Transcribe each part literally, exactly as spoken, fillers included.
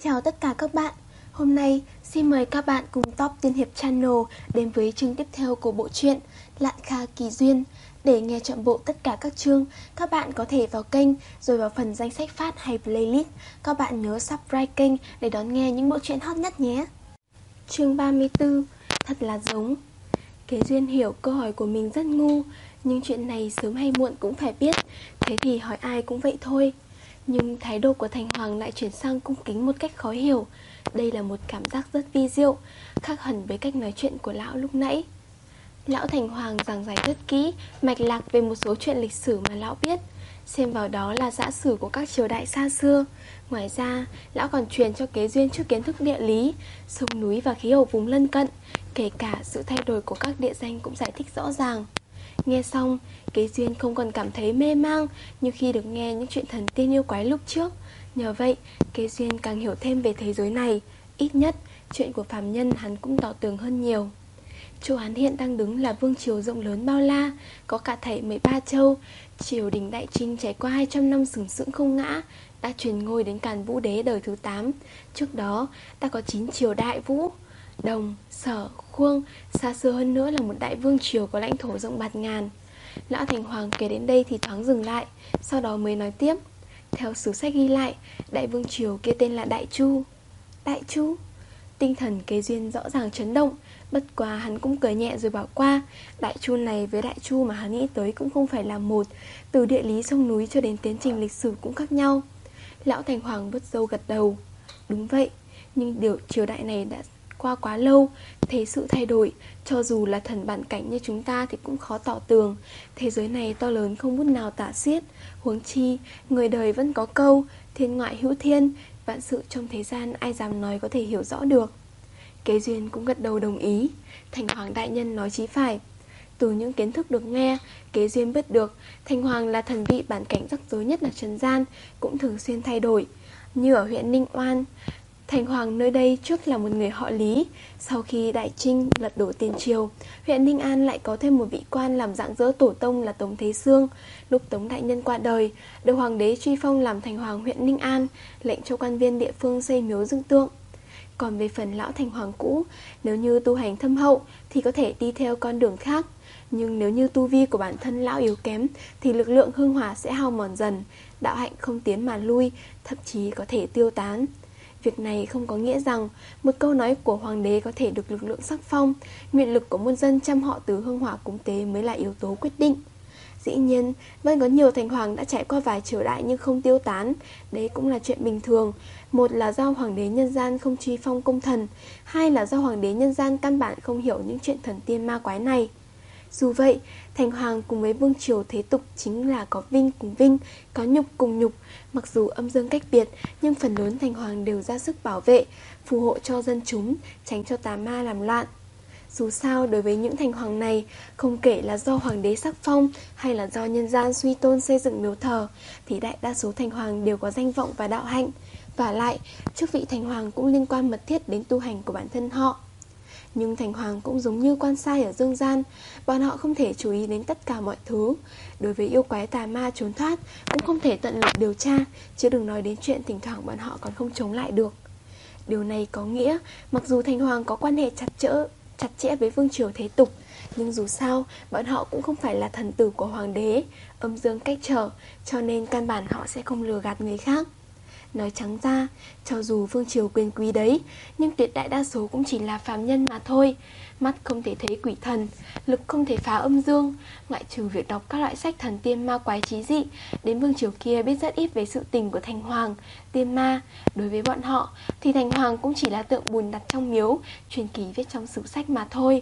Chào tất cả các bạn. Hôm nay xin mời các bạn cùng Top Tiên Hiệp Channel đến với chương tiếp theo của bộ truyện Lạn Kha Kỳ Duyên. Để nghe trọn bộ tất cả các chương, các bạn có thể vào kênh rồi vào phần danh sách phát hay playlist. Các bạn nhớ subscribe kênh để đón nghe những bộ truyện hot nhất nhé. Chương ba mươi tư. Thật là giống. Kế Duyên hiểu câu hỏi của mình rất ngu, nhưng chuyện này sớm hay muộn cũng phải biết, thế thì hỏi ai cũng vậy thôi. Nhưng thái độ của Thành Hoàng lại chuyển sang cung kính một cách khó hiểu. Đây là một cảm giác rất vi diệu, khác hẳn với cách nói chuyện của lão lúc nãy. Lão Thành Hoàng giảng giải rất kỹ, mạch lạc về một số chuyện lịch sử mà lão biết, xem vào đó là dã sử của các triều đại xa xưa. Ngoài ra, lão còn truyền cho Kế Duyên chút kiến thức địa lý, sông núi và khí hậu vùng lân cận, kể cả sự thay đổi của các địa danh cũng giải thích rõ ràng. Nghe xong, Kế Duyên không còn cảm thấy mê mang như khi được nghe những chuyện thần tiên yêu quái lúc trước. Nhờ vậy, Kế Duyên càng hiểu thêm về thế giới này. Ít nhất, chuyện của phàm nhân hắn cũng tỏ tường hơn nhiều. Chỗ hắn hiện đang đứng là vương triều rộng lớn bao la, có cả thảy mười ba châu. Triều đình Đại Trinh trải qua hai trăm năm sừng sững không ngã, đã truyền ngôi đến Càn Vũ Đế đời thứ tám. Trước đó, đã có chín triều đại Vũ, Đồng, Sở, Khuông, xa xưa hơn nữa là một đại vương triều có lãnh thổ rộng bạt ngàn. Lão Thành Hoàng kể đến đây thì thoáng dừng lại, sau đó mới nói tiếp. Theo sử sách ghi lại, đại vương triều kia tên là Đại Chu. Đại Chu? Tinh thần Kế Duyên rõ ràng chấn động, bất quá hắn cũng cười nhẹ rồi bỏ qua. Đại Chu này với Đại Chu mà hắn nghĩ tới cũng không phải là một, từ địa lý sông núi cho đến tiến trình lịch sử cũng khác nhau. Lão Thành Hoàng vuốt râu gật đầu. Đúng vậy, nhưng điều triều đại này đã qua quá lâu, thế sự thay đổi, cho dù là thần bản cảnh như chúng ta thì cũng khó tỏ tường. Thế giới này to lớn không bút nào tả xiết, huống chi người đời vẫn có câu thiên ngoại hữu thiên, vạn sự trong thế gian ai dám nói có thể hiểu rõ được. Kế Duyên cũng gật đầu đồng ý. Thành Hoàng đại nhân nói chí phải. Từ những kiến thức được nghe, Kế Duyên biết được Thành Hoàng là thần vị bản cảnh rắc rối nhất là trần gian, cũng thường xuyên thay đổi. Như ở huyện Ninh Oan, Thành Hoàng nơi đây trước là một người họ Lý. Sau khi Đại Trinh lật đổ tiền triều, huyện Ninh An lại có thêm một vị quan làm rạng rỡ tổ tông là Tống Thế Sương. Lúc Tống đại nhân qua đời, được hoàng đế truy phong làm Thành Hoàng huyện Ninh An, lệnh cho quan viên địa phương xây miếu dựng tượng. Còn về phần lão Thành Hoàng cũ, nếu như tu hành thâm hậu thì có thể đi theo con đường khác. Nhưng nếu như tu vi của bản thân lão yếu kém thì lực lượng hương hỏa sẽ hao mòn dần, đạo hạnh không tiến mà lui, thậm chí có thể tiêu tán. Việc này không có nghĩa rằng một câu nói của hoàng đế có thể được lực lượng sắc phong. Nguyện lực của muôn dân trăm họ từ hương hỏa cúng tế mới là yếu tố quyết định. Dĩ nhiên, vẫn có nhiều thành hoàng đã trải qua vài triều đại nhưng không tiêu tán. Đấy cũng là chuyện bình thường. Một là do hoàng đế nhân gian không truy phong công thần, hai là do hoàng đế nhân gian căn bản không hiểu những chuyện thần tiên ma quái này. Dù vậy, Thành Hoàng cùng với vương triều thế tục chính là có vinh cùng vinh, có nhục cùng nhục. Mặc dù âm dương cách biệt, nhưng phần lớn Thành Hoàng đều ra sức bảo vệ, phù hộ cho dân chúng, tránh cho tà ma làm loạn. Dù sao, đối với những Thành Hoàng này, không kể là do hoàng đế sắc phong hay là do nhân gian suy tôn xây dựng miếu thờ, thì đại đa số Thành Hoàng đều có danh vọng và đạo hạnh. Và lại, chức vị Thành Hoàng cũng liên quan mật thiết đến tu hành của bản thân họ. Nhưng Thành Hoàng cũng giống như quan sai ở dương gian, bọn họ không thể chú ý đến tất cả mọi thứ. Đối với yêu quái tà ma trốn thoát, cũng không thể tận lực điều tra, chứ đừng nói đến chuyện thỉnh thoảng bọn họ còn không chống lại được. Điều này có nghĩa, mặc dù Thành Hoàng có quan hệ chặt chẽ, chặt chẽ với vương triều thế tục, nhưng dù sao, bọn họ cũng không phải là thần tử của hoàng đế, âm dương cách trở, cho nên căn bản họ sẽ không lừa gạt người khác. Nói trắng ra, cho dù vương triều quyền quý đấy, nhưng tuyệt đại đa số cũng chỉ là phàm nhân mà thôi. Mắt không thể thấy quỷ thần, lực không thể phá âm dương. Ngoại trừ việc đọc các loại sách thần tiên ma quái trí dị, đến vương triều kia biết rất ít về sự tình của Thành Hoàng, tiên ma. Đối với bọn họ, thì Thành Hoàng cũng chỉ là tượng bùn đặt trong miếu, truyền kỳ viết trong sử sách mà thôi.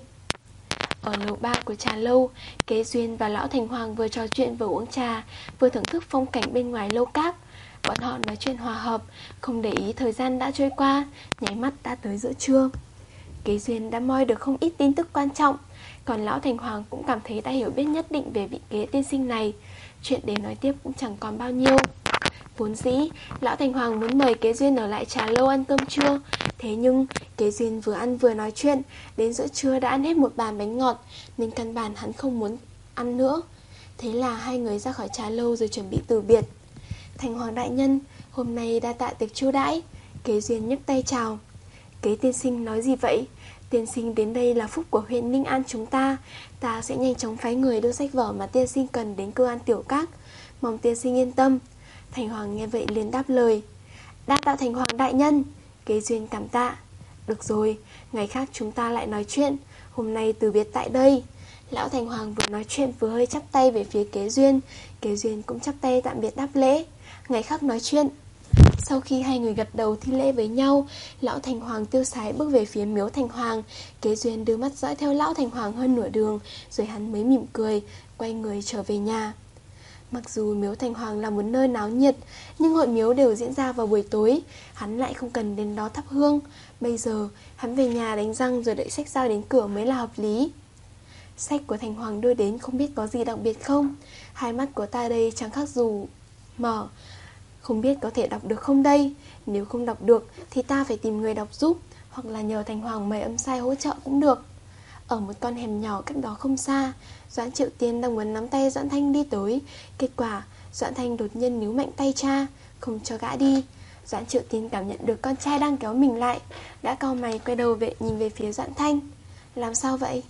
Ở lầu ba của trà lâu, Kế Duyên và lão Thành Hoàng vừa trò chuyện vừa uống trà, vừa thưởng thức phong cảnh bên ngoài lâu cát. Bọn họ nói chuyện hòa hợp, không để ý thời gian đã trôi qua, nháy mắt đã tới giữa trưa. Kế Duyên đã moi được không ít tin tức quan trọng, còn lão Thành Hoàng cũng cảm thấy đã hiểu biết nhất định về vị Kế tiên sinh này. Chuyện để nói tiếp cũng chẳng còn bao nhiêu. Vốn dĩ, lão Thành Hoàng muốn mời Kế Duyên ở lại trà lâu ăn cơm trưa. Thế nhưng, Kế Duyên vừa ăn vừa nói chuyện, đến giữa trưa đã ăn hết một bàn bánh ngọt, nên căn bản hắn không muốn ăn nữa. Thế là hai người ra khỏi trà lâu rồi chuẩn bị từ biệt. Thành Hoàng đại nhân, hôm nay đa tạ tiệc chiêu đãi. Kế Duyên nhấc tay chào. Kế tiên sinh nói gì vậy? Tiên sinh đến đây là phúc của huyện Ninh An chúng ta. Ta sẽ nhanh chóng phái người đưa sách vở mà tiên sinh cần đến Cư An Tiểu Các. Mong tiên sinh yên tâm. Thành Hoàng nghe vậy liền đáp lời. Đa tạ Thành Hoàng đại nhân. Kế Duyên cảm tạ. Được rồi, ngày khác chúng ta lại nói chuyện. Hôm nay từ biệt tại đây. Lão Thành Hoàng vừa nói chuyện vừa hơi chắp tay về phía Kế Duyên. Kế Duyên cũng chắp tay tạm biệt đáp lễ. Ngày khác nói chuyện. Sau khi hai người gật đầu thi lễ với nhau, Lão Thành Hoàng tiêu sái bước về phía miếu Thành Hoàng. Kế Duyên đưa mắt dõi theo Lão Thành Hoàng hơn nửa đường, rồi hắn mới mỉm cười, quay người trở về nhà. Mặc dù miếu Thành Hoàng là một nơi náo nhiệt, nhưng hội miếu đều diễn ra vào buổi tối. Hắn lại không cần đến đó thắp hương. Bây giờ hắn về nhà đánh răng rồi đợi sách giao đến cửa mới là hợp lý. Sách của Thành Hoàng đưa đến không biết có gì đặc biệt không? Hai mắt của ta đây chẳng khác dù mở. Không biết có thể đọc được không đây? Nếu không đọc được thì ta phải tìm người đọc giúp, hoặc là nhờ Thành Hoàng mời âm sai hỗ trợ cũng được. Ở một con hẻm nhỏ cách đó không xa, Doãn Triệu Tiên đang muốn nắm tay Doãn Thanh đi tới. Kết quả Doãn Thanh đột nhiên níu mạnh tay cha, không cho gã đi. Doãn Triệu Tiên cảm nhận được con trai đang kéo mình lại, đã cau mày quay đầu về nhìn về phía Doãn Thanh. Làm sao vậy?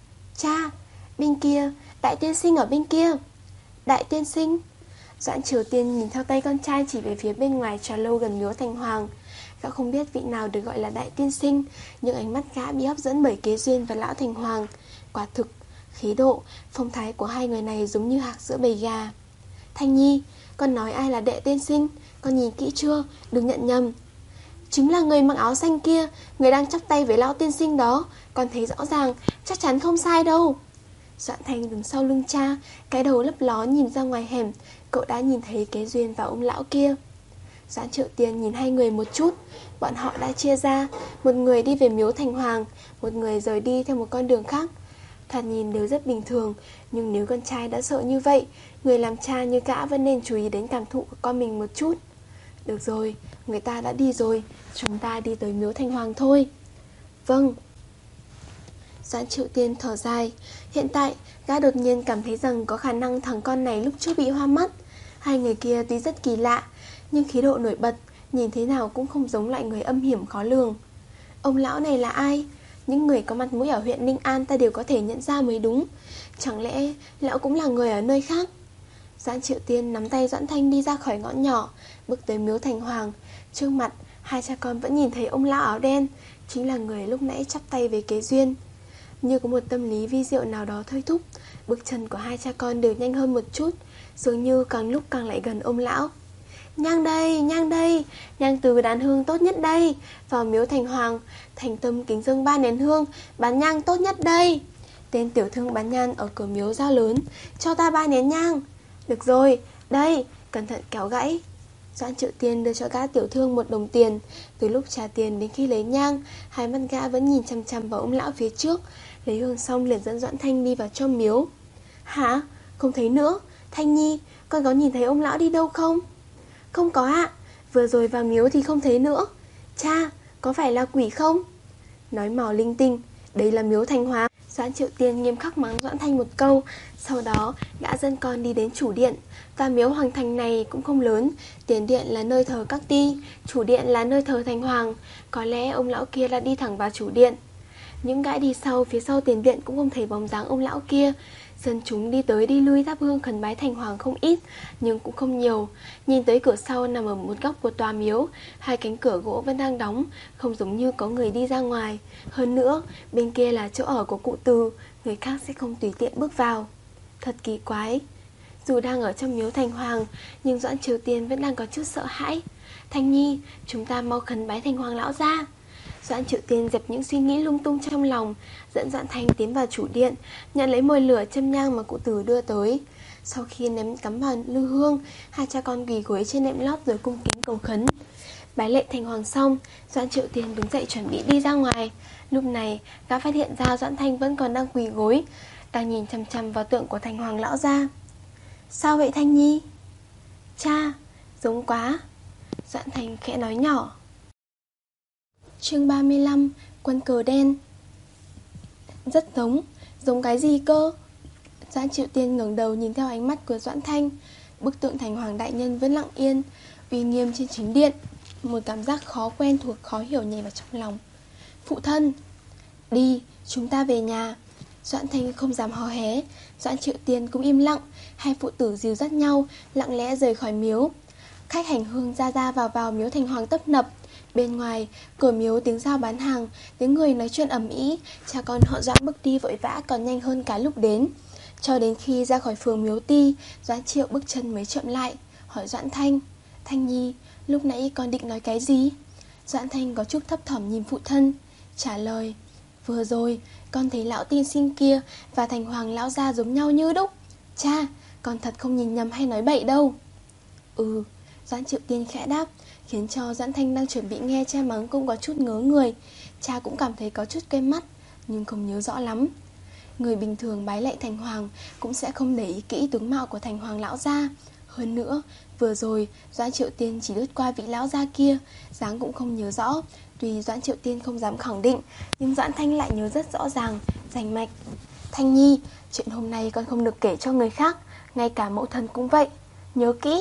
Cha, bên kia, đại tiên sinh ở bên kia. Đại tiên sinh? Doãn Triều Tiên nhìn theo tay con trai chỉ về phía bên ngoài trà lâu gần miếu Thành Hoàng. Gã không biết vị nào được gọi là đại tiên sinh, nhưng ánh mắt gã bị hấp dẫn bởi Kế Duyên và Lão Thành Hoàng. Quả thực, khí độ, phong thái của hai người này giống như hạc giữa bầy gà. Thanh Nhi, con nói ai là đệ tiên sinh? Con nhìn kỹ chưa? Đừng nhận nhầm. Chính là người mặc áo xanh kia, người đang chắp tay với Lão tiên sinh đó. Con thấy rõ ràng, chắc chắn không sai đâu. Doãn Thanh đứng sau lưng cha, cái đầu lấp ló nhìn ra ngoài hẻm. Cậu đã nhìn thấy Kế Duyên và ông lão kia. Doãn Triệu Tiên nhìn hai người một chút. Bọn họ đã chia ra, một người đi về miếu Thành Hoàng, một người rời đi theo một con đường khác. Thoạt nhìn đều rất bình thường, nhưng nếu con trai đã sợ như vậy, người làm cha như gã vẫn nên chú ý đến cảm thụ của con mình một chút. Được rồi, người ta đã đi rồi, chúng ta đi tới miếu Thành Hoàng thôi. Vâng. Doãn Triệu Tiên thở dài. Hiện tại, gã đột nhiên cảm thấy rằng có khả năng thằng con này lúc trước bị hoa mắt. Hai người kia tuy rất kỳ lạ, nhưng khí độ nổi bật, nhìn thế nào cũng không giống loại người âm hiểm khó lường. Ông lão này là ai? Những người có mặt mũi ở huyện Ninh An ta đều có thể nhận ra mới đúng. Chẳng lẽ lão cũng là người ở nơi khác? Doãn Triệu Tiên nắm tay Doãn Thanh đi ra khỏi ngõ nhỏ, bước tới miếu Thành Hoàng. Trước mặt, hai cha con vẫn nhìn thấy ông lão áo đen, chính là người lúc nãy chắp tay với Kế Duyên. Như có một tâm lý vi diệu nào đó thôi thúc, bước chân của hai cha con đều nhanh hơn một chút, dường như càng lúc càng lại gần ông lão. Nhang đây, nhang đây, nhang từ đàn hương tốt nhất đây. Vào miếu Thành Hoàng, thành tâm kính dâng ba nén hương, bán nhang tốt nhất đây. Tên tiểu thương bán nhang ở cửa miếu giao lớn. Cho ta ba nén nhang. Được rồi, đây, cẩn thận kéo gãy. Doãn Triệu Tiên đưa cho gã tiểu thương một đồng tiền. Từ lúc trả tiền đến khi lấy nhang, hai mắt gã vẫn nhìn chằm chằm vào ông lão phía trước. Lấy hương xong liền dẫn Doãn Thanh đi vào trong miếu. Hả? Không thấy nữa. Thanh Nhi, con có nhìn thấy ông lão đi đâu không? Không có ạ. Vừa rồi vào miếu thì không thấy nữa. Cha, có phải là quỷ không? Nói mò linh tinh. Đây là miếu Thành Hoàng. Doãn Triệu Tiên nghiêm khắc mắng Doãn Thanh một câu. Sau đó gã dẫn con đi đến chủ điện. Và miếu Hoàng Thành này cũng không lớn. Tiền điện là nơi thờ các ti, chủ điện là nơi thờ Thành Hoàng. Có lẽ ông lão kia đã đi thẳng vào chủ điện. Những gã đi sau phía sau tiền điện cũng không thấy bóng dáng ông lão kia. Dân chúng đi tới đi lui thắp hương khấn bái Thành Hoàng không ít, nhưng cũng không nhiều. Nhìn tới cửa sau nằm ở một góc của tòa miếu, hai cánh cửa gỗ vẫn đang đóng, không giống như có người đi ra ngoài. Hơn nữa, bên kia là chỗ ở của cụ Từ, người khác sẽ không tùy tiện bước vào. Thật kỳ quái. Dù đang ở trong miếu Thành Hoàng, nhưng Doãn Triều Tiên vẫn đang có chút sợ hãi. Thanh Nhi, chúng ta mau khấn bái Thành Hoàng lão ra. Doãn Triệu Tiên dẹp những suy nghĩ lung tung trong lòng, dẫn Doãn Thanh tiến vào chủ điện, nhận lấy mồi lửa châm nhang mà cụ Từ đưa tới. Sau khi ném cắm vào lư hương, hai cha con quỳ gối trên nệm lót rồi cung kính cầu khấn. Bái lệ Thành Hoàng xong, Doãn Triệu Tiên đứng dậy chuẩn bị đi ra ngoài. Lúc này, gã phát hiện ra Doãn Thanh vẫn còn đang quỳ gối, đang nhìn chằm chằm vào tượng của Thành Hoàng lão gia. Sao vậy Thanh Nhi? Cha, giống quá. Doãn Thanh khẽ nói nhỏ. Chương ba mươi lăm, quân cờ đen. Rất giống. Giống cái gì cơ? Doãn Triệu Tiên ngẩng đầu nhìn theo ánh mắt của Doãn Thanh. Bức tượng Thành Hoàng đại nhân vẫn lặng yên, uy nghiêm trên chính điện. Một cảm giác khó quen thuộc khó hiểu nhảy vào trong lòng. Phụ thân! Đi, chúng ta về nhà. Doãn Thanh không dám hò hé. Doãn Triệu Tiên cũng im lặng. Hai phụ tử dìu dắt nhau lặng lẽ rời khỏi miếu. Khách hành hương ra ra vào vào miếu Thành Hoàng tấp nập. Bên ngoài cửa miếu tiếng giao bán hàng, tiếng người nói chuyện ầm ĩ. Cha con họ Doãn bước đi vội vã còn nhanh hơn cái lúc đến. Cho đến khi ra khỏi phường Miếu Ti, Doãn Triệu bước chân mới chậm lại, hỏi Doãn Thanh: Thanh Nhi, lúc nãy con định nói cái gì? Doãn Thanh có chút thấp thỏm nhìn phụ thân, trả lời: Vừa rồi con thấy lão tiên sinh kia và Thành Hoàng lão gia giống nhau như đúc. Cha, con thật không nhìn nhầm hay nói bậy đâu. Ừ, Doãn Triệu Tiên khẽ đáp, khiến cho Doãn Thanh đang chuẩn bị nghe cha mắng cũng có chút ngớ người. Cha cũng cảm thấy có chút quen mắt, nhưng không nhớ rõ lắm. Người bình thường bái lạy Thành Hoàng cũng sẽ không để ý kỹ tướng mạo của Thành Hoàng lão gia. Hơn nữa, vừa rồi Doãn Triệu Tiên chỉ lướt qua vị lão gia kia, dáng cũng không nhớ rõ. Tuy Doãn Triệu Tiên không dám khẳng định, nhưng Doãn Thanh lại nhớ rất rõ ràng, rành mạch. Thanh Nhi, chuyện hôm nay con không được kể cho người khác, ngay cả mẫu thân cũng vậy, nhớ kỹ.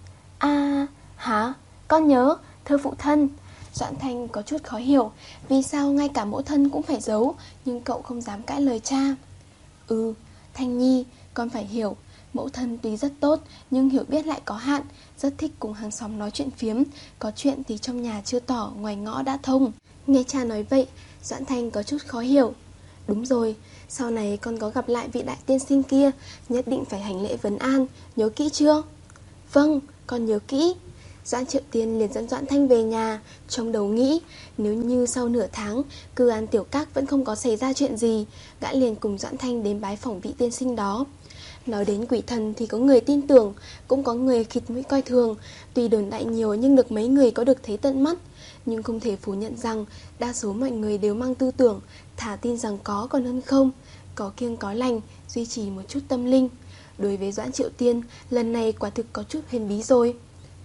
À, hả? Con nhớ, thưa phụ thân. Doãn Thanh có chút khó hiểu, vì sao ngay cả mẫu thân cũng phải giấu, nhưng cậu không dám cãi lời cha. Ừ, Thanh Nhi, con phải hiểu, mẫu thân tuy rất tốt, nhưng hiểu biết lại có hạn, rất thích cùng hàng xóm nói chuyện phiếm, có chuyện thì trong nhà chưa tỏ, ngoài ngõ đã thông. Nghe cha nói vậy, Doãn Thanh có chút khó hiểu. Đúng rồi, sau này con có gặp lại vị đại tiên sinh kia, nhất định phải hành lễ vấn an, nhớ kỹ chưa? Vâng, con nhớ kỹ. Doãn Triệu Tiên liền dẫn Doãn Thanh về nhà, trong đầu nghĩ nếu như sau nửa tháng Cư An Tiểu Các vẫn không có xảy ra chuyện gì, gã liền cùng Doãn Thanh đến bái phỏng vị tiên sinh đó. Nói đến quỷ thần thì có người tin tưởng, cũng có người khịt mũi coi thường. Tuy đồn đại nhiều nhưng được mấy người có được thấy tận mắt. Nhưng không thể phủ nhận rằng đa số mọi người đều mang tư tưởng thà tin rằng có còn hơn không, có kiêng có lành, duy trì một chút tâm linh. Đối với Doãn Triệu Tiên, lần này quả thực có chút huyền bí rồi.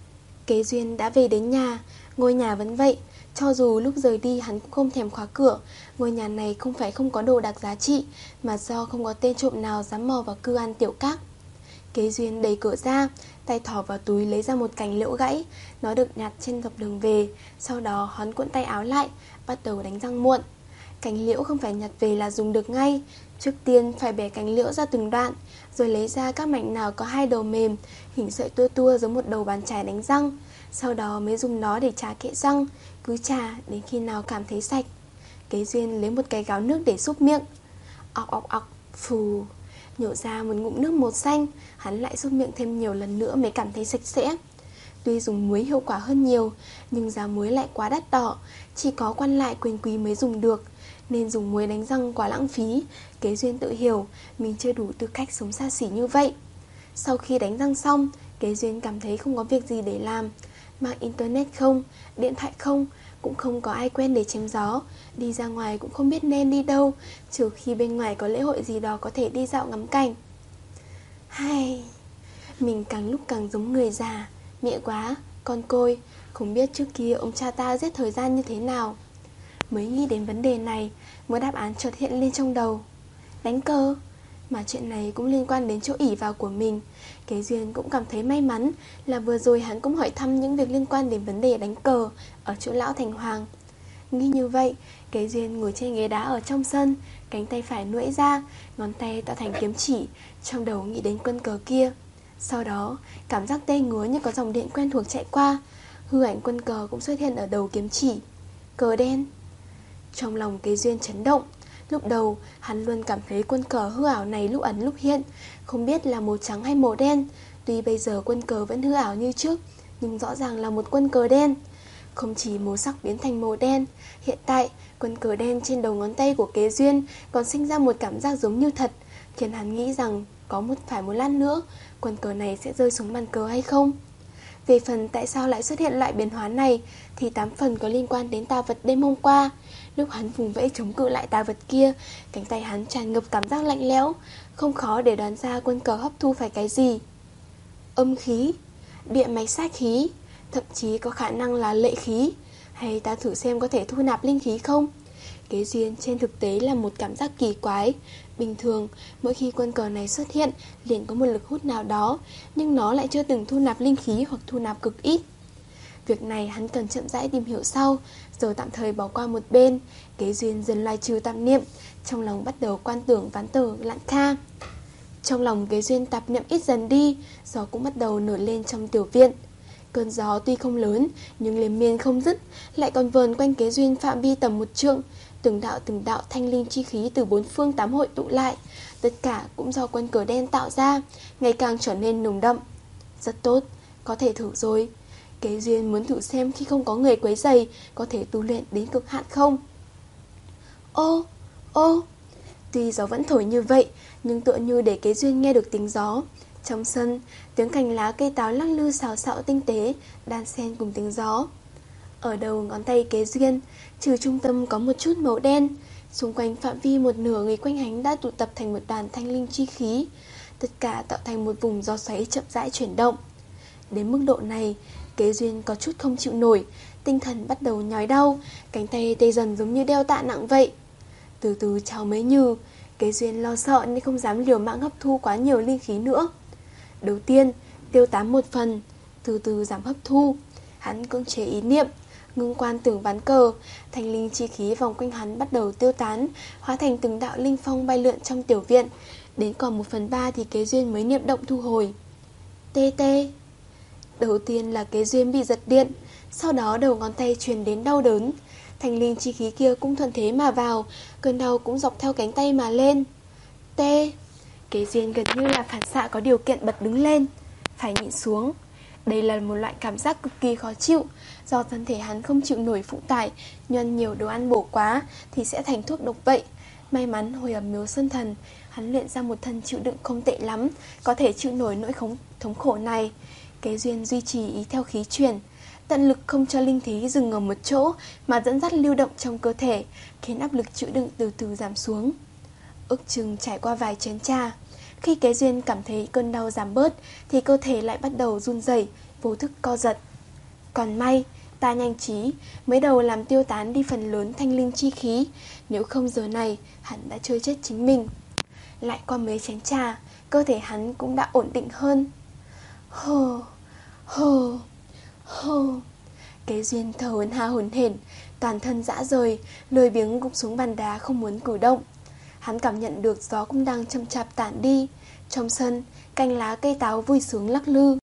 Kế Duyên đã về đến nhà. Ngôi nhà vẫn vậy, cho dù lúc rời đi hắn cũng không thèm khóa cửa. Ngôi nhà này không phải không có đồ đạc giá trị, mà do không có tên trộm nào dám mò vào Cư An Tiểu Các. Kế Duyên đẩy cửa ra, tay thò vào túi lấy ra một cành liễu gãy. Nó được nhặt trên dọc đường về. Sau đó hắn cuộn tay áo lại, bắt đầu đánh răng muộn. Cành liễu không phải nhặt về là dùng được ngay. Trước tiên phải bẻ cành liễu ra từng đoạn, rồi lấy ra các mảnh nào có hai đầu mềm, hình sợi tua tua giống một đầu bàn chải đánh răng. Sau đó mới dùng nó để chà kẽ răng, cứ chà đến khi nào cảm thấy sạch. Kế Duyên lấy một cái gáo nước để súc miệng. Ọc ọc ọc, phù. Nhổ ra một ngụm nước màu xanh. Hắn lại súc miệng thêm nhiều lần nữa mới cảm thấy sạch sẽ. Tuy dùng muối hiệu quả hơn nhiều, nhưng giá muối lại quá đắt đỏ, chỉ có quan lại quyền quý mới dùng được, nên dùng muối đánh răng quá lãng phí. Kế Duyên tự hiểu mình chưa đủ tư cách sống xa xỉ như vậy. Sau khi đánh răng xong, Kế Duyên cảm thấy không có việc gì để làm. Mạng internet không, điện thoại không, cũng không có ai quen để chém gió. Đi ra ngoài cũng không biết nên đi đâu, trừ khi bên ngoài có lễ hội gì đó có thể đi dạo ngắm cảnh. Hay, mình càng lúc càng giống người già. Mẹ quá, con côi, không biết trước kia ông cha ta giết thời gian như thế nào. Mới nghĩ đến vấn đề này, một đáp án chợt hiện lên trong đầu. Đánh cờ. Mà chuyện này cũng liên quan đến chỗ ỷ vào của mình. Kế Duyên cũng cảm thấy may mắn là vừa rồi hắn cũng hỏi thăm những việc liên quan đến vấn đề đánh cờ ở chỗ lão Thành Hoàng. Nghĩ như vậy, Kế Duyên ngồi trên ghế đá ở trong sân, cánh tay phải duỗi ra, ngón tay tạo thành kiếm chỉ, trong đầu nghĩ đến quân cờ kia. Sau đó, cảm giác tê ngứa như có dòng điện quen thuộc chạy qua. Hư ảnh quân cờ cũng xuất hiện ở đầu kiếm chỉ. Cờ đen. Trong lòng Kế Duyên chấn động. Lúc đầu, hắn luôn cảm thấy quân cờ hư ảo này lúc ẩn lúc hiện, không biết là màu trắng hay màu đen. Tuy bây giờ quân cờ vẫn hư ảo như trước, nhưng rõ ràng là một quân cờ đen. Không chỉ màu sắc biến thành màu đen, hiện tại quân cờ đen trên đầu ngón tay của Kế Duyên còn sinh ra một cảm giác giống như thật, khiến hắn nghĩ rằng có một phải một lát nữa quân cờ này sẽ rơi xuống bàn cờ hay không. Về phần tại sao lại xuất hiện loại biến hóa này thì tám phần có liên quan đến tà vật đêm hôm qua. Lúc hắn vùng vẫy chống cự lại tà vật kia, cánh tay hắn tràn ngập cảm giác lạnh lẽo, không khó để đoán ra quân cờ hấp thu phải cái gì. Âm khí, địa mạch sát khí, thậm chí có khả năng là lệ khí. Hay ta thử xem có thể thu nạp linh khí không? Kế Duyên trên thực tế là một cảm giác kỳ quái. Bình thường, mỗi khi quân cờ này xuất hiện liền có một lực hút nào đó, nhưng nó lại chưa từng thu nạp linh khí hoặc thu nạp cực ít. Việc này hắn cần chậm rãi tìm hiểu sau, giờ tạm thời bỏ qua một bên. Kế Duyên dần lai trừ tạp niệm, trong lòng bắt đầu quan tưởng Ván Tờ Lạn Kha. Trong lòng Kế Duyên tạp niệm ít dần đi, gió cũng bắt đầu nổi lên trong tiểu viện. Cơn gió tuy không lớn, nhưng liên miên không dứt, lại còn vờn quanh Kế Duyên phạm vi tầm một trượng. Từng đạo từng đạo thanh linh chi khí từ bốn phương tám hội tụ lại, tất cả cũng do quân cờ đen tạo ra, ngày càng trở nên nồng đậm. Rất tốt, có thể thử rồi. Kế Duyên muốn thử xem khi không có người quấy rầy có thể tu luyện đến cực hạn không. Ô, ô. Tuy gió vẫn thổi như vậy, nhưng tựa như để Kế Duyên nghe được tiếng gió. Trong sân, tiếng cành lá cây táo lắc lư xào xạo tinh tế, đan xen cùng tiếng gió. Ở đầu ngón tay Kế Duyên, trừ trung tâm có một chút màu đen, xung quanh phạm vi một nửa người quanh hắn đã tụ tập thành một đoàn thanh linh chi khí, tất cả tạo thành một vùng gió xoáy chậm rãi chuyển động. Đến mức độ này, Kế Duyên có chút không chịu nổi, tinh thần bắt đầu nhói đau, cánh tay tê dần giống như đeo tạ nặng vậy. Từ từ chào mấy nhừ, Kế Duyên lo sợ nên không dám liều mạng hấp thu quá nhiều linh khí nữa. Đầu tiên, tiêu tán một phần, từ từ giảm hấp thu. Hắn cưỡng chế ý niệm, ngưng quan tưởng Ván Cờ, thanh linh chi khí vòng quanh hắn bắt đầu tiêu tán, hóa thành từng đạo linh phong bay lượn trong tiểu viện. Đến còn một phần ba thì Kế Duyên mới niệm động thu hồi. Tê tê. Đầu tiên là Kế Duyên bị giật điện, sau đó đầu ngón tay truyền đến đau đớn. Thanh linh chi khí kia cũng thuận thế mà vào, cơn đau cũng dọc theo cánh tay mà lên. Tê. Kế Duyên gần như là phản xạ có điều kiện bật đứng lên, phải nhịn xuống. Đây là một loại cảm giác cực kỳ khó chịu, do thân thể hắn không chịu nổi phụ tải, nhưng ăn nhiều đồ ăn bổ quá thì sẽ thành thuốc độc vậy. May mắn hồi ở miếu Sơn Thần, hắn luyện ra một thân chịu đựng không tệ lắm, có thể chịu nổi nỗi khống, thống khổ này. Kế Duyên duy trì ý theo khí chuyển, tận lực không cho linh khí dừng ở một chỗ mà dẫn dắt lưu động trong cơ thể, khiến áp lực chịu đựng từ từ giảm xuống. Ước chừng trải qua vài chén trà, khi Kế Duyên cảm thấy cơn đau giảm bớt thì cơ thể lại bắt đầu run rẩy, vô thức co giật. Còn may, ta nhanh trí, mới đầu làm tiêu tán đi phần lớn thanh linh chi khí, nếu không giờ này hắn đã chơi chết chính mình. Lại qua mấy chén trà, cơ thể hắn cũng đã ổn định hơn. Hô, hô, hô. Kế Duyên thở hổn ha hổn hển, toàn thân rã rời, lười biếng gục xuống bàn đá không muốn cử động. Hắn cảm nhận được gió cũng đang chậm chạp tản đi. Trong sân, cành lá cây táo vui sướng lắc lư.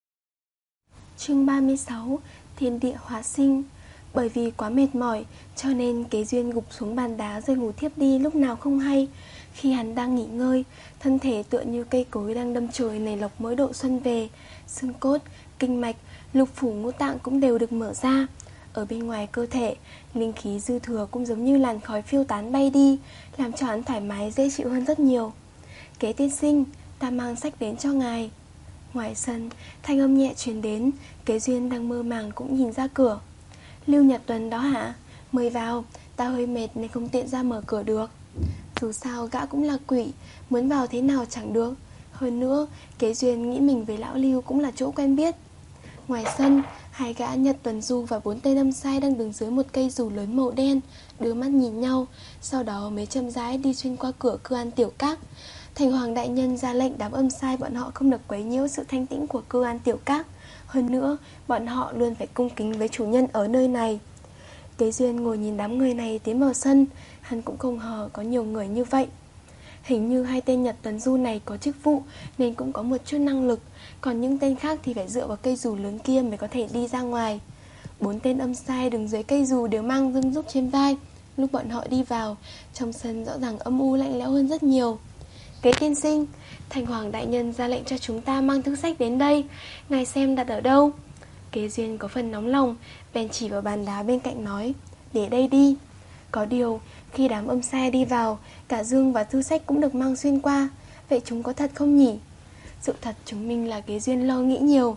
Chương ba mươi sáu. Thiên địa hóa sinh. Bởi vì quá mệt mỏi, cho nên Kế Duyên gục xuống bàn đá rồi ngủ thiếp đi lúc nào không hay. Khi hắn đang nghỉ ngơi, thân thể tựa như cây cối đang đâm chồi nảy lộc mới độ xuân về. Xương cốt, kinh mạch, lục phủ ngũ tạng cũng đều được mở ra. Ở bên ngoài cơ thể, linh khí dư thừa cũng giống như làn khói phiêu tán bay đi, làm cho hắn thoải mái dễ chịu hơn rất nhiều. Kế tiên sinh, ta mang sách đến cho ngài. Ngoài sân, thanh âm nhẹ truyền đến. Kế Duyên đang mơ màng cũng nhìn ra cửa. Lưu Nhật Tuần đó hả? Mời vào, ta hơi mệt nên không tiện ra mở cửa được. Dù sao gã cũng là quỷ, muốn vào thế nào chẳng được. Hơn nữa, Kế Duyên nghĩ mình với lão Lưu cũng là chỗ quen biết. Ngoài sân, hai gã Nhật Tuần Du và bốn tên âm sai đang đứng dưới một cây dù lớn màu đen, đưa mắt nhìn nhau. Sau đó mới chậm rãi đi xuyên qua cửa Cư An Tiểu Các. Thành Hoàng đại nhân ra lệnh đám âm sai bọn họ không được quấy nhiễu sự thanh tĩnh của Cư An Tiểu Các. Hơn nữa, bọn họ luôn phải cung kính với chủ nhân ở nơi này. Kế Duyên ngồi nhìn đám người này tiến vào sân, hắn cũng không ngờ có nhiều người như vậy. Hình như hai tên Nhật Tuần Du này có chức vụ nên cũng có một chút năng lực, còn những tên khác thì phải dựa vào cây dù lớn kia mới có thể đi ra ngoài. Bốn tên âm sai đứng dưới cây dù đều mang dương rúc trên vai. Lúc bọn họ đi vào, trong sân rõ ràng âm u lạnh lẽo hơn rất nhiều. Kế tiên sinh, Thành Hoàng đại nhân ra lệnh cho chúng ta mang thư sách đến đây, ngài xem đặt ở đâu. Kế Duyên có phần nóng lòng, bèn chỉ vào bàn đá bên cạnh nói, để đây đi. Có điều, khi đám âm sai đi vào, cả dương và thư sách cũng được mang xuyên qua. Vậy chúng có thật không nhỉ? Sự thật chứng minh là Kế Duyên lo nghĩ nhiều.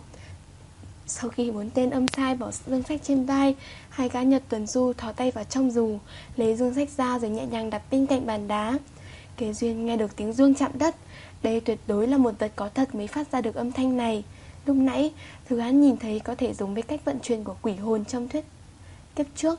Sau khi bốn tên âm sai bỏ dương sách trên vai, hai gã Nhật Tuần Du thò tay vào trong dù, lấy dương sách ra rồi nhẹ nhàng đặt bên cạnh bàn đá. Kế Duyên nghe được tiếng chuông chạm đất. Đây tuyệt đối là một vật có thật mới phát ra được âm thanh này. Lúc nãy, thứ hắn nhìn thấy có thể giống với cách vận chuyển của quỷ hồn trong thuyết kiếp trước.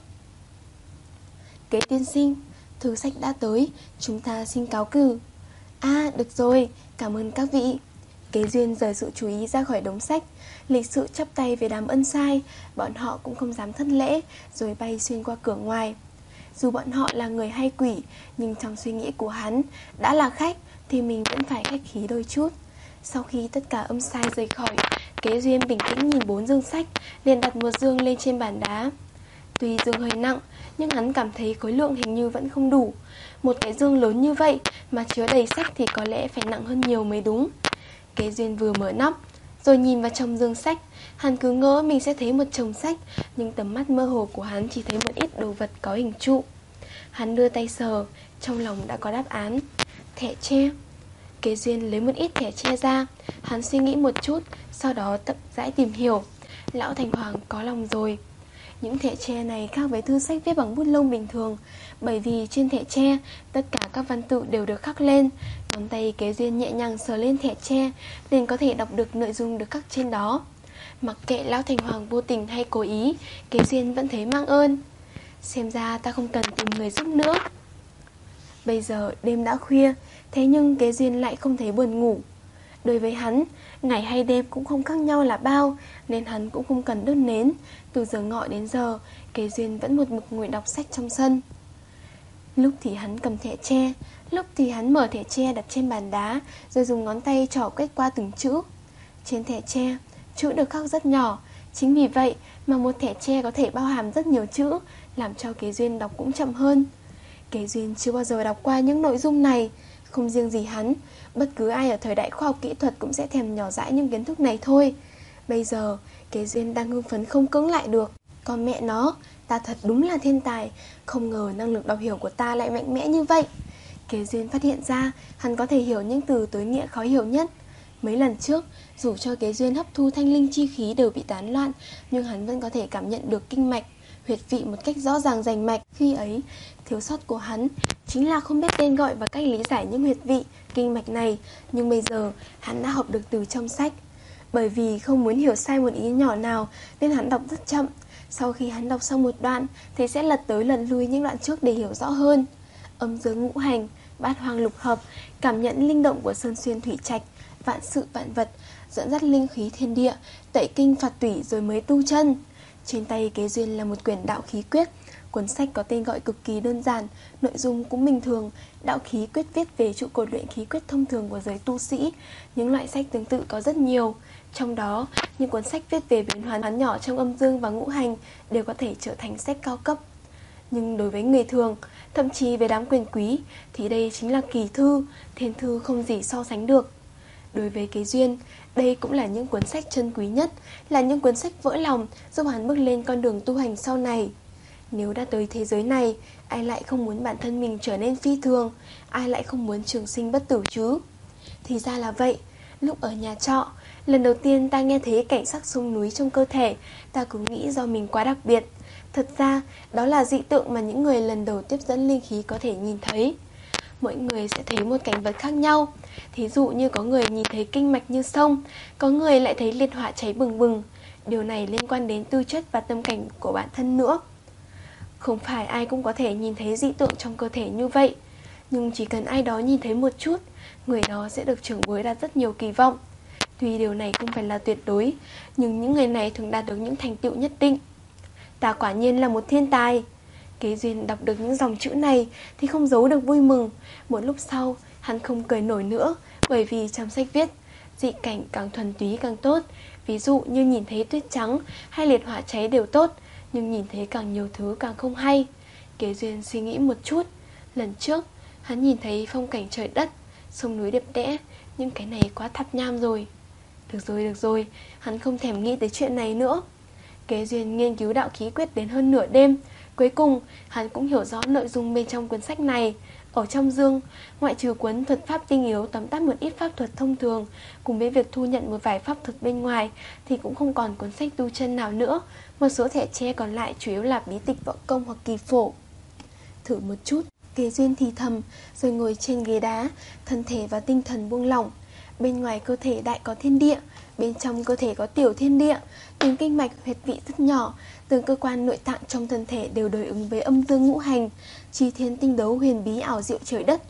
Kế tiên sinh, thư sách đã tới, chúng ta xin cáo cử. À, được rồi, cảm ơn các vị. Kế Duyên rời sự chú ý ra khỏi đống sách, lịch sự chắp tay với đám ân sai. Bọn họ cũng không dám thất lễ, rồi bay xuyên qua cửa ngoài. Dù bọn họ là người hay quỷ, nhưng trong suy nghĩ của hắn, đã là khách thì mình vẫn phải khách khí đôi chút. Sau khi tất cả âm sai rời khỏi, Kế Duyên bình tĩnh nhìn bốn dương sách, liền đặt một dương lên trên bàn đá. Tuy dương hơi nặng, nhưng hắn cảm thấy khối lượng hình như vẫn không đủ. Một cái dương lớn như vậy mà chứa đầy sách thì có lẽ phải nặng hơn nhiều mới đúng. Kế Duyên vừa mở nắp, rồi nhìn vào trong dương sách. Hắn cứ ngỡ mình sẽ thấy một chồng sách, nhưng tầm mắt mơ hồ của hắn chỉ thấy một ít đồ vật có hình trụ. Hắn đưa tay sờ, trong lòng đã có đáp án. Thẻ tre. Kế Duyên lấy một ít thẻ tre ra. Hắn suy nghĩ một chút, sau đó chậm rãi tìm hiểu. Lão Thành Hoàng có lòng rồi. Những thẻ tre này khác với thư sách viết bằng bút lông bình thường, bởi vì trên thẻ tre tất cả các văn tự đều được khắc lên. Ngón tay Kế Duyên nhẹ nhàng sờ lên thẻ tre, liền có thể đọc được nội dung được khắc trên đó. Mặc kệ Lão Thành Hoàng vô tình hay cố ý, Kế Duyên vẫn thấy mang ơn. Xem ra ta không cần tìm người giúp nữa. Bây giờ đêm đã khuya, thế nhưng Kế Duyên lại không thấy buồn ngủ. Đối với hắn, ngày hay đêm cũng không khác nhau là bao, nên hắn cũng không cần đốt nến. Từ giờ ngọ đến giờ, Kế Duyên vẫn một mực ngồi đọc sách trong sân. Lúc thì hắn cầm thẻ tre, lúc thì hắn mở thẻ tre đặt trên bàn đá, rồi dùng ngón tay trỏ quét qua từng chữ. Trên thẻ tre, chữ được khắc rất nhỏ. Chính vì vậy mà một thẻ tre có thể bao hàm rất nhiều chữ, làm cho Kế Duyên đọc cũng chậm hơn. Kế Duyên chưa bao giờ đọc qua những nội dung này. Không riêng gì hắn, bất cứ ai ở thời đại khoa học kỹ thuật cũng sẽ thèm nhỏ dãi những kiến thức này thôi. Bây giờ, Kế Duyên đang hưng phấn không cưỡng lại được. Còn mẹ nó, ta thật đúng là thiên tài. Không ngờ năng lực đọc hiểu của ta lại mạnh mẽ như vậy. Kế Duyên phát hiện ra hắn có thể hiểu những từ tối nghĩa khó hiểu nhất. Mấy lần trước, dù cho Kế Duyên hấp thu thanh linh chi khí đều bị tán loạn, nhưng hắn vẫn có thể cảm nhận được kinh mạch, huyệt vị một cách rõ ràng rành mạch. Khi ấy, thiếu sót của hắn chính là không biết tên gọi và cách lý giải những huyệt vị, kinh mạch này. Nhưng bây giờ, hắn đã học được từ trong sách. Bởi vì không muốn hiểu sai một ý nhỏ nào, nên hắn đọc rất chậm. Sau khi hắn đọc xong một đoạn, thì sẽ lật tới lật lui những đoạn trước để hiểu rõ hơn. Âm dương ngũ hành, bát hoang lục hợp, cảm nhận linh động của sơn xuyên thủy trạch, vạn sự vạn vật, dẫn dắt linh khí thiên địa, tẩy kinh phạt tủy rồi mới tu chân. Trên tay Kế Duyên là một quyển đạo khí quyết. Cuốn sách có tên gọi cực kỳ đơn giản, nội dung cũng bình thường. Đạo khí quyết viết về trụ cột luyện khí quyết thông thường của giới tu sĩ. Những loại sách tương tự có rất nhiều. Trong đó, những cuốn sách viết về biến hóa nhỏ trong âm dương và ngũ hành đều có thể trở thành sách cao cấp. Nhưng đối với người thường, thậm chí với đám quyền quý, thì đây chính là kỳ thư, thiên thư không gì so sánh được. Đối với Kế Duyên, đây cũng là những cuốn sách chân quý nhất, là những cuốn sách vỡ lòng giúp hắn bước lên con đường tu hành sau này. Nếu đã tới thế giới này, ai lại không muốn bản thân mình trở nên phi thường, ai lại không muốn trường sinh bất tử chứ? Thì ra là vậy. Lúc ở nhà trọ, lần đầu tiên ta nghe thấy cảnh sắc sông núi trong cơ thể, ta cứ nghĩ do mình quá đặc biệt. Thật ra, đó là dị tượng mà những người lần đầu tiếp dẫn linh khí có thể nhìn thấy. Mỗi người sẽ thấy một cảnh vật khác nhau. Thí dụ như có người nhìn thấy kinh mạch như sông, có người lại thấy liệt hỏa cháy bừng bừng. Điều này liên quan đến tư chất và tâm cảnh của bản thân nữa. Không phải ai cũng có thể nhìn thấy dị tượng trong cơ thể như vậy, nhưng chỉ cần ai đó nhìn thấy một chút, người đó sẽ được trưởng bối đặt rất nhiều kỳ vọng. Tuy điều này không phải là tuyệt đối, nhưng những người này thường đạt được những thành tựu nhất định. Ta quả nhiên là một thiên tài. Kế Duyên đọc được những dòng chữ này thì không giấu được vui mừng. Một lúc sau, hắn không cười nổi nữa, bởi vì trong sách viết, dị cảnh càng thuần túy càng tốt. Ví dụ như nhìn thấy tuyết trắng hay liệt hỏa cháy đều tốt, nhưng nhìn thấy càng nhiều thứ càng không hay. Kế Duyên suy nghĩ một chút. Lần trước, hắn nhìn thấy phong cảnh trời đất, sông núi đẹp đẽ, nhưng cái này quá thắp nham rồi. Được rồi, được rồi, hắn không thèm nghĩ tới chuyện này nữa. Kế Duyên nghiên cứu đạo khí quyết đến hơn nửa đêm. Cuối cùng, hắn cũng hiểu rõ nội dung bên trong cuốn sách này. Ở trong dương, ngoại trừ cuốn thuật pháp tinh yếu tóm tắt một ít pháp thuật thông thường, cùng với việc thu nhận một vài pháp thuật bên ngoài, thì cũng không còn cuốn sách tu chân nào nữa. Một số thẻ tre còn lại chủ yếu là bí tịch võ công hoặc kỳ phổ. Thử một chút, Kế Duyên thì thầm, rồi ngồi trên ghế đá, thân thể và tinh thần buông lỏng. Bên ngoài cơ thể đại có thiên địa, bên trong cơ thể có tiểu thiên địa. Từng kinh mạch huyệt vị rất nhỏ, từng cơ quan nội tạng trong thân thể đều đối ứng với âm dương ngũ hành, chi thiên tinh đấu huyền bí ảo diệu trời đất.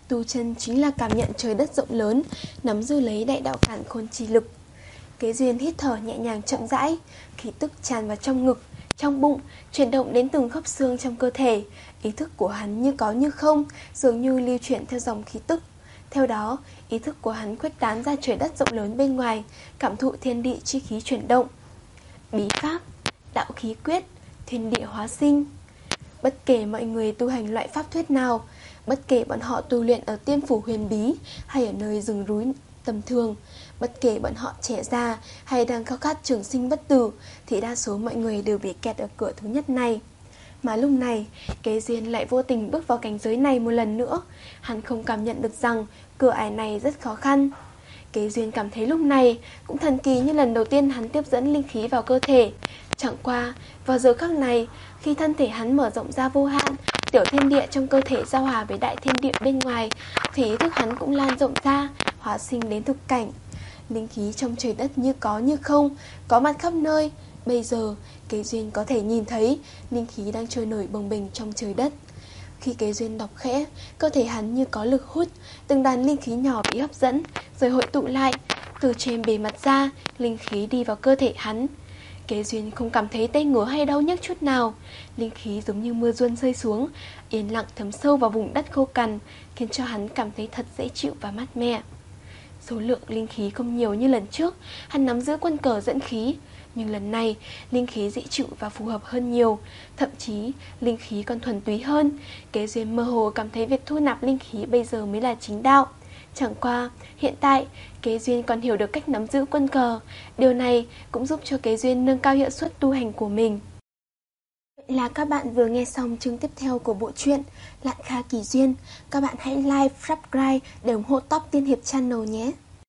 Tu chân chính là cảm nhận trời đất rộng lớn, nắm giữ lấy đại đạo càn khôn chi lực. Kế Duyên hít thở nhẹ nhàng chậm rãi, khí tức tràn vào trong ngực, trong bụng, chuyển động đến từng khớp xương trong cơ thể. Ý thức của hắn như có như không, dường như lưu chuyển theo dòng khí tức. Theo đó, ý thức của hắn khuếch tán ra trời đất rộng lớn bên ngoài, cảm thụ thiên địa chi khí chuyển động. Bí pháp, đạo khí quyết, thiên địa hóa sinh. Bất kể mọi người tu hành loại pháp thuyết nào, bất kể bọn họ tu luyện ở tiên phủ huyền bí hay ở nơi rừng núi tầm thường, bất kể bọn họ trẻ già hay đang khao khát trường sinh bất tử, thì đa số mọi người đều bị kẹt ở cửa thứ nhất này. Mà lúc này, Kế Duyên lại vô tình bước vào cảnh giới này một lần nữa. Hắn không cảm nhận được rằng cửa ải này rất khó khăn. Kế Duyên cảm thấy lúc này cũng thần kỳ như lần đầu tiên hắn tiếp dẫn linh khí vào cơ thể. Chẳng qua, vào giờ khắc này, khi thân thể hắn mở rộng ra vô hạn, tiểu thiên địa trong cơ thể giao hòa với đại thiên địa bên ngoài, thì ý thức hắn cũng lan rộng ra, hóa sinh đến thực cảnh. Linh khí trong trời đất như có như không, có mặt khắp nơi. Bây giờ, Kế Duyên có thể nhìn thấy linh khí đang trôi nổi bồng bềnh trong trời đất. Khi Kế Duyên đọc khẽ, cơ thể hắn như có lực hút, từng đàn linh khí nhỏ bị hấp dẫn, rồi hội tụ lại. Từ trên bề mặt ra, linh khí đi vào cơ thể hắn. Kế Duyên không cảm thấy tê ngứa hay đau nhức chút nào. Linh khí giống như mưa xuân rơi xuống, yên lặng thấm sâu vào vùng đất khô cằn, khiến cho hắn cảm thấy thật dễ chịu và mát mẻ. Số lượng linh khí không nhiều như lần trước, hắn nắm giữ quân cờ dẫn khí. Nhưng lần này, linh khí dễ chịu và phù hợp hơn nhiều. Thậm chí, linh khí còn thuần túy hơn. Kế Duyên mơ hồ cảm thấy việc thu nạp linh khí bây giờ mới là chính đạo. Chẳng qua, hiện tại, Kế Duyên còn hiểu được cách nắm giữ quân cờ. Điều này cũng giúp cho Kế Duyên nâng cao hiệu suất tu hành của mình. Vậy là các bạn vừa nghe xong chương tiếp theo của bộ truyện Lạn Kha Kỳ Duyên. Các bạn hãy like, subscribe để ủng hộ Top Tiên Hiệp Channel nhé.